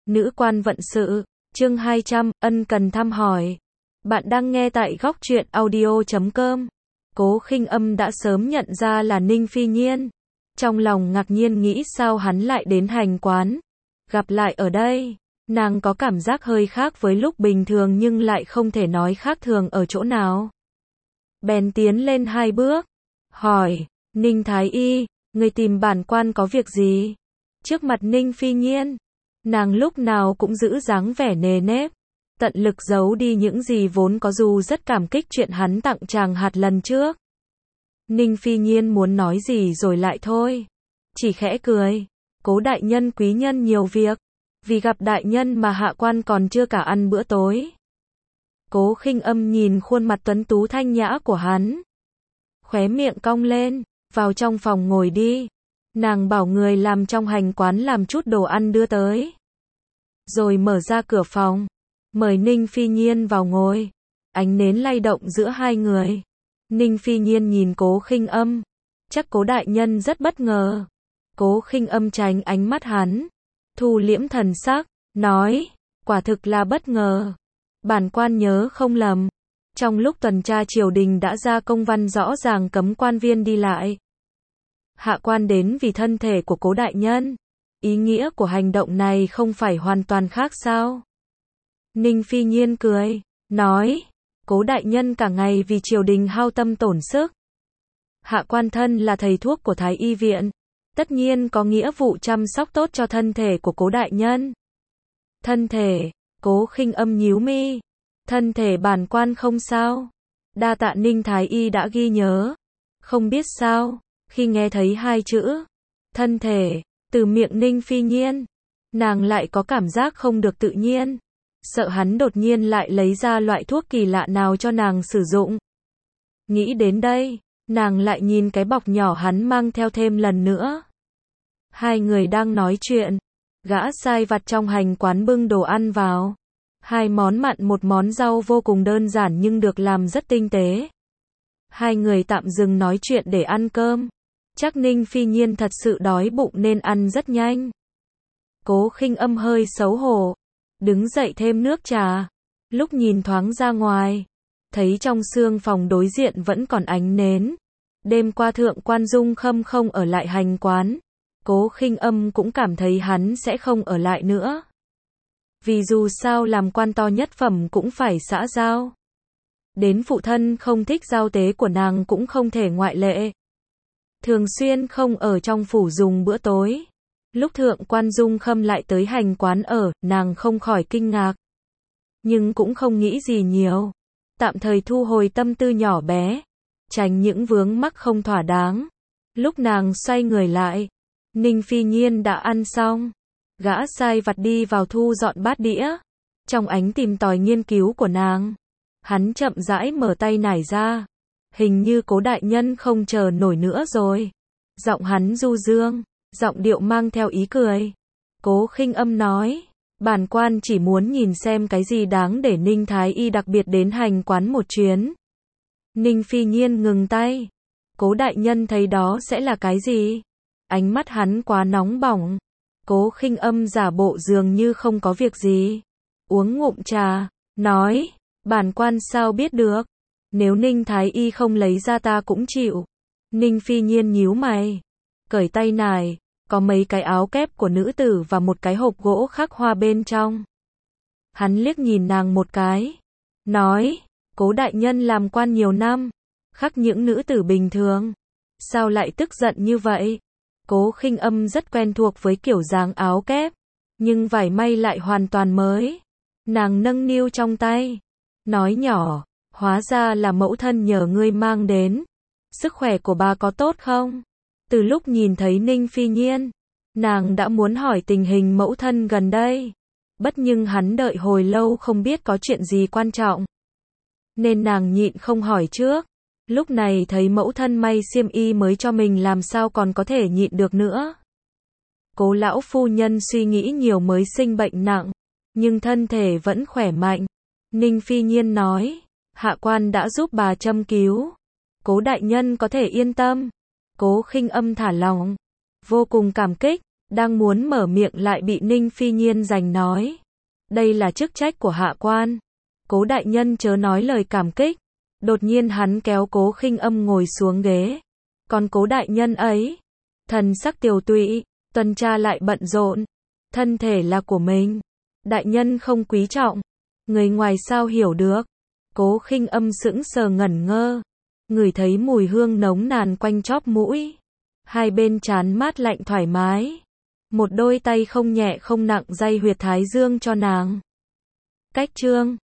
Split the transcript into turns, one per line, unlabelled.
Nữ quan vận sự, chương 200, ân cần thăm hỏi. Bạn đang nghe tại góc truyện audio.com. Cố Khinh Âm đã sớm nhận ra là Ninh Phi Nhiên. Trong lòng ngạc nhiên nghĩ sao hắn lại đến hành quán. Gặp lại ở đây, nàng có cảm giác hơi khác với lúc bình thường nhưng lại không thể nói khác thường ở chỗ nào. Bèn tiến lên 2 bước, hỏi, Ninh Thái Y, người tìm bản quan có việc gì? Trước mặt Ninh Phi Nhiên, nàng lúc nào cũng giữ dáng vẻ nề nếp, tận lực giấu đi những gì vốn có dù rất cảm kích chuyện hắn tặng chàng hạt lần trước. Ninh Phi Nhiên muốn nói gì rồi lại thôi, chỉ khẽ cười, Cố đại nhân quý nhân nhiều việc, vì gặp đại nhân mà hạ quan còn chưa cả ăn bữa tối. Cố Khinh Âm nhìn khuôn mặt tuấn tú thanh nhã của hắn, khóe miệng cong lên, vào trong phòng ngồi đi. Nàng bảo người làm trong hành quán làm chút đồ ăn đưa tới. Rồi mở ra cửa phòng, mời Ninh Phi Nhiên vào ngồi. Ánh nến lay động giữa hai người. Ninh Phi Nhiên nhìn Cố Khinh Âm, chắc Cố đại nhân rất bất ngờ. Cố Khinh Âm tránh ánh mắt hắn, thu liễm thần sắc, nói, quả thực là bất ngờ. Bản quan nhớ không lầm, trong lúc tuần tra triều đình đã ra công văn rõ ràng cấm quan viên đi lại. Hạ quan đến vì thân thể của Cố đại nhân. Ý nghĩa của hành động này không phải hoàn toàn khác sao? Ninh Phi Nhiên cười, nói, Cố đại nhân cả ngày vì triều đình hao tâm tổn sức. Hạ quan thân là thầy thuốc của Thái Y viện, tất nhiên có nghĩa vụ chăm sóc tốt cho thân thể của Cố đại nhân. Thân thể, Cố Khinh Âm nhíu mi, thân thể bản quan không sao. Đa tạ Ninh Thái Y đã ghi nhớ. Không biết sao, khi nghe thấy hai chữ thân thể từ miệng Ninh Phi Nhiên, nàng lại có cảm giác không được tự nhiên, sợ hắn đột nhiên lại lấy ra loại thuốc kỳ lạ nào cho nàng sử dụng. Nghĩ đến đây, nàng lại nhìn cái bọc nhỏ hắn mang theo thêm lần nữa. Hai người đang nói chuyện, gã sai vặt trong hành quán bưng đồ ăn vào. 2 món mặn 1 món rau vô cùng đơn giản nhưng được làm rất tinh tế. Hai người tạm dừng nói chuyện để ăn cơm. Chắc Ninh Phi Nhiên thật sự đói bụng nên ăn rất nhanh. Cố Khinh Âm hơi xấu hổ, đứng dậy thêm nước trà. Lúc nhìn thoáng ra ngoài, thấy trong sương phòng đối diện vẫn còn ánh nến. Đêm qua Thượng quan Dung Khâm không ở lại hành quán, Cố Khinh Âm cũng cảm thấy hắn sẽ không ở lại nữa. Vì dù sao làm quan to nhất phẩm cũng phải xã giao. Đến phụ thân không thích giao tế của nàng cũng không thể ngoại lệ. Thường xuyên không ở trong phủ dùng bữa tối. Lúc Thượng quan Dung Khâm lại tới hành quán ở, nàng không khỏi kinh ngạc. Nhưng cũng không nghĩ gì nhiều. Tạm thời thu hồi tâm tư nhỏ bé, tránh những vướng mắc không thỏa đáng. Lúc nàng xoay người lại, Ninh Phi Nhiên đã ăn xong. Gã sai vặt đi vào thu dọn bát đĩa. Trong ánh tìm tòi nghiên cứu của nàng, hắn chậm rãi mở tay nải ra. Hình như Cố đại nhân không chờ nổi nữa rồi. Giọng hắn du dương, giọng điệu mang theo ý cười. Cố Khinh Âm nói, bản quan chỉ muốn nhìn xem cái gì đáng để Ninh Thái Y đặc biệt đến hành quán một chuyến. Ninh Phi Nhiên ngừng tay. Cố đại nhân thấy đó sẽ là cái gì? Ánh mắt hắn quá nóng bỏng. Cố Khinh Âm giả bộ dường như không có việc gì, uống ngụm trà, nói, bản quan sao biết được, nếu Ninh Thái Y không lấy ra ta cũng chịu. Ninh Phi Nhiên nhíu mày, cởi tay nải, có mấy cái áo kép của nữ tử và một cái hộp gỗ khắc hoa bên trong. Hắn liếc nhìn nàng một cái, nói, Cố đại nhân làm quan nhiều năm, khắc những nữ tử bình thường, sao lại tức giận như vậy? Cố Khinh Âm rất quen thuộc với kiểu dáng áo kép, nhưng vải may lại hoàn toàn mới. Nàng nâng niu trong tay, nói nhỏ, hóa ra là mẫu thân nhờ ngươi mang đến. Sức khỏe của bà có tốt không? Từ lúc nhìn thấy Ninh Phi Nhiên, nàng đã muốn hỏi tình hình mẫu thân gần đây. Bất nhưng hắn đợi hồi lâu không biết có chuyện gì quan trọng, nên nàng nhịn không hỏi trước. Lúc này thấy mẫu thân may xiêm y mới cho mình làm sao còn có thể nhịn được nữa. Cố lão phu nhân suy nghĩ nhiều mới sinh bệnh nặng, nhưng thân thể vẫn khỏe mạnh. Ninh Phi Nhiên nói, hạ quan đã giúp bà châm cứu. Cố đại nhân có thể yên tâm. Cố Khinh Âm thả lòng, vô cùng cảm kích. Đang muốn mở miệng lại bị Ninh Phi Nhiên giành nói. Đây là chức trách của hạ quan. Cố đại nhân chớ nói lời cảm kích. Đột nhiên hắn kéo Cố Khinh Âm ngồi xuống ghế. Còn Cố đại nhân ấy, thần sắc tiều tụy, tuần tra lại bận rộn. Thân thể là của mình. Đại nhân không quý trọng. Người ngoài sao hiểu được. Cố Khinh Âm sững sờ ngẩn ngơ. Ngửi thấy mùi hương nồng nàn quanh chóp mũi. Hai bên trán mát lạnh thoải mái. Một đôi tay không nhẹ không nặng day huyệt thái dương cho nàng. Cách chương